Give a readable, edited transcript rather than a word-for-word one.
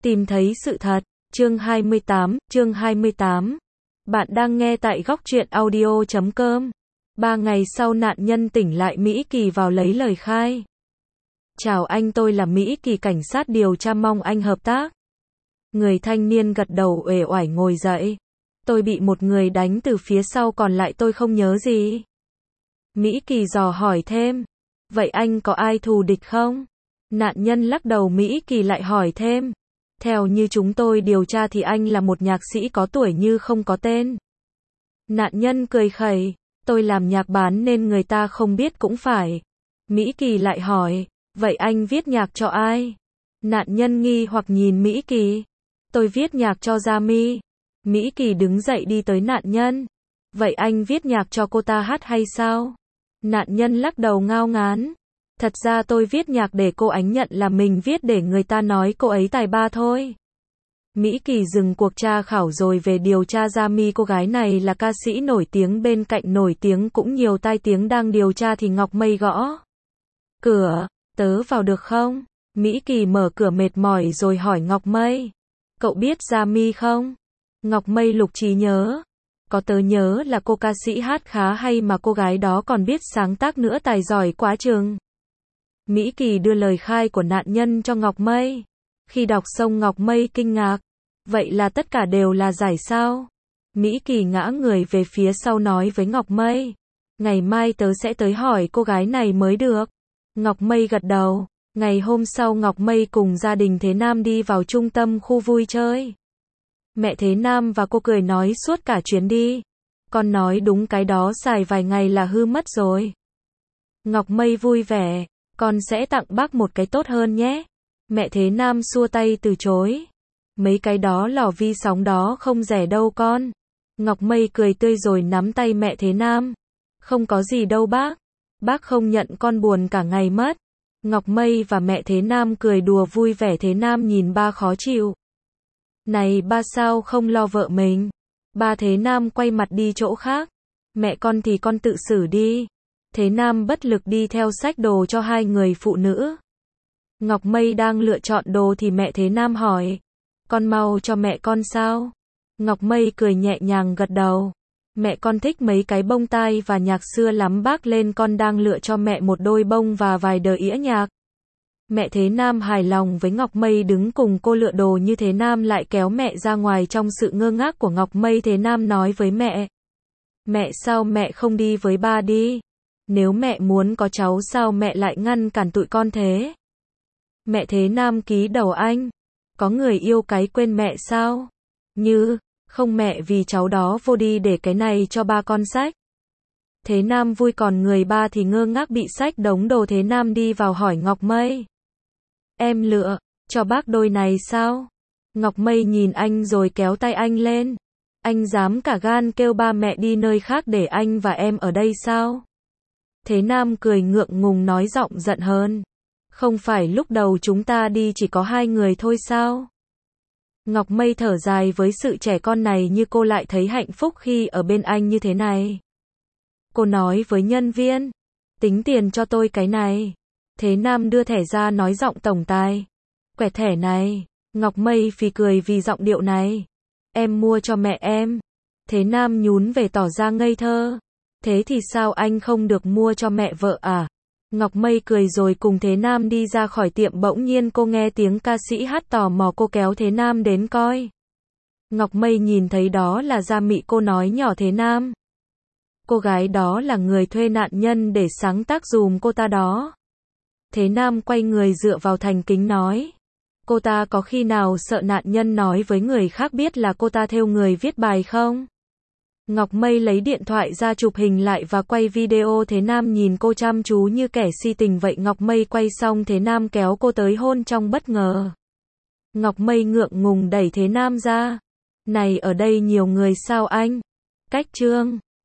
Tìm thấy sự thật. Chương 28. Bạn đang nghe tại góc truyện audio.com. 3 ngày sau nạn nhân tỉnh lại, Mỹ Kỳ vào lấy lời khai. Chào anh, tôi là Mỹ Kỳ, cảnh sát điều tra, mong anh hợp tác. Người thanh niên gật đầu uể oải ngồi dậy. Tôi bị một người đánh từ phía sau, còn lại tôi không nhớ gì. Mỹ Kỳ dò hỏi thêm. Vậy anh có ai thù địch không? Nạn nhân lắc đầu. Mỹ Kỳ lại hỏi thêm. Theo như chúng tôi điều tra thì anh là một nhạc sĩ có tuổi như không có tên. Nạn nhân cười khẩy. Tôi làm nhạc bán nên người ta không biết cũng phải. Mỹ Kỳ lại hỏi. Vậy anh viết nhạc cho ai? Nạn nhân nghi hoặc nhìn Mỹ Kỳ. Tôi viết nhạc cho Yami. Mỹ Kỳ đứng dậy đi tới nạn nhân. Vậy anh viết nhạc cho cô ta hát hay sao? Nạn nhân lắc đầu ngao ngán. Thật ra tôi viết nhạc để cô ấy nhận là mình viết để người ta nói cô ấy tài ba thôi. Mỹ Kỳ dừng cuộc tra khảo rồi về điều tra Yami. Cô gái này là ca sĩ nổi tiếng, bên cạnh nổi tiếng cũng nhiều tai tiếng. Đang điều tra thì Ngọc Mây gõ cửa. Tớ vào được không? Mỹ Kỳ mở cửa mệt mỏi rồi hỏi Ngọc Mây. Cậu biết Yami không? Ngọc Mây lục trí nhớ. Có, tớ nhớ là cô ca sĩ hát khá hay mà cô gái đó còn biết sáng tác nữa, tài giỏi quá chừng. Mỹ Kỳ đưa lời khai của nạn nhân cho Ngọc Mây. Khi đọc xong Ngọc Mây kinh ngạc. Vậy là tất cả đều là giải sao? Mỹ Kỳ ngã người về phía sau nói với Ngọc Mây. Ngày mai tớ sẽ tới hỏi cô gái này mới được. Ngọc Mây gật đầu. Ngày hôm sau Ngọc Mây cùng gia đình Thế Nam đi vào trung tâm khu vui chơi. Mẹ Thế Nam và cô cười nói suốt cả chuyến đi. Con nói đúng, cái đó xài vài ngày là hư mất rồi. Ngọc Mây vui vẻ. Con sẽ tặng bác một cái tốt hơn nhé. Mẹ Thế Nam xua tay từ chối. Mấy cái đó lò vi sóng đó không rẻ đâu con. Ngọc Mây cười tươi rồi nắm tay mẹ Thế Nam. Không có gì đâu bác. Bác không nhận con buồn cả ngày mất. Ngọc Mây và mẹ Thế Nam cười đùa vui vẻ. Thế Nam nhìn ba khó chịu. Này ba, sao không lo vợ mình? Ba Thế Nam quay mặt đi chỗ khác. Mẹ con thì con tự xử đi. Thế Nam bất lực đi theo xách đồ cho hai người phụ nữ. Ngọc Mây đang lựa chọn đồ thì mẹ Thế Nam hỏi. Con mau cho mẹ con sao? Ngọc Mây cười nhẹ nhàng gật đầu. Mẹ con thích mấy cái bông tai và nhạc xưa lắm bác, lên con đang lựa cho mẹ một đôi bông và vài đờ ĩa nhạc. Mẹ Thế Nam hài lòng với Ngọc Mây đứng cùng cô lựa đồ. Như Thế Nam lại kéo mẹ ra ngoài. Trong sự ngơ ngác của Ngọc Mây, Thế Nam nói với mẹ. Mẹ, sao mẹ không đi với ba đi? Nếu mẹ muốn có cháu sao mẹ lại ngăn cản tụi con thế? Mẹ Thế Nam ký đầu anh. Có người yêu cái quên mẹ sao? Như, không mẹ, vì cháu đó vô đi để cái này cho ba con xách. Thế Nam vui, còn người ba thì ngơ ngác bị xách đống đồ. Thế Nam đi vào hỏi Ngọc Mây. Em lựa cho bác đôi này sao? Ngọc Mây nhìn anh rồi kéo tay anh lên. Anh dám cả gan kêu ba mẹ đi nơi khác để anh và em ở đây sao? Thế Nam cười ngượng ngùng nói giọng giận hơn. Không phải lúc đầu chúng ta đi chỉ có hai người thôi sao? Ngọc Mây thở dài, với sự trẻ con này như cô lại thấy hạnh phúc khi ở bên anh như thế này. Cô nói với nhân viên. Tính tiền cho tôi cái này. Thế Nam đưa thẻ ra nói giọng tổng tài. Quẹt thẻ này. Ngọc Mây phì cười vì giọng điệu này. Em mua cho mẹ em. Thế Nam nhún về tỏ ra ngây thơ. Thế thì sao anh không được mua cho mẹ vợ à? Ngọc Mây cười rồi cùng Thế Nam đi ra khỏi tiệm. Bỗng nhiên cô nghe tiếng ca sĩ hát, tò mò cô kéo Thế Nam đến coi. Ngọc Mây nhìn thấy đó là Yami. Cô nói nhỏ Thế Nam. Cô gái đó là người thuê nạn nhân để sáng tác dùm cô ta đó. Thế Nam quay người dựa vào thành kính nói. Cô ta có khi nào sợ nạn nhân nói với người khác biết là cô ta thêu người viết bài không? Ngọc Mây lấy điện thoại ra chụp hình lại và quay video. Thế Nam nhìn cô chăm chú như kẻ si tình vậy. Ngọc Mây quay xong Thế Nam kéo cô tới hôn trong bất ngờ. Ngọc Mây ngượng ngùng đẩy Thế Nam ra. Này, ở đây nhiều người sao anh? Cách trương.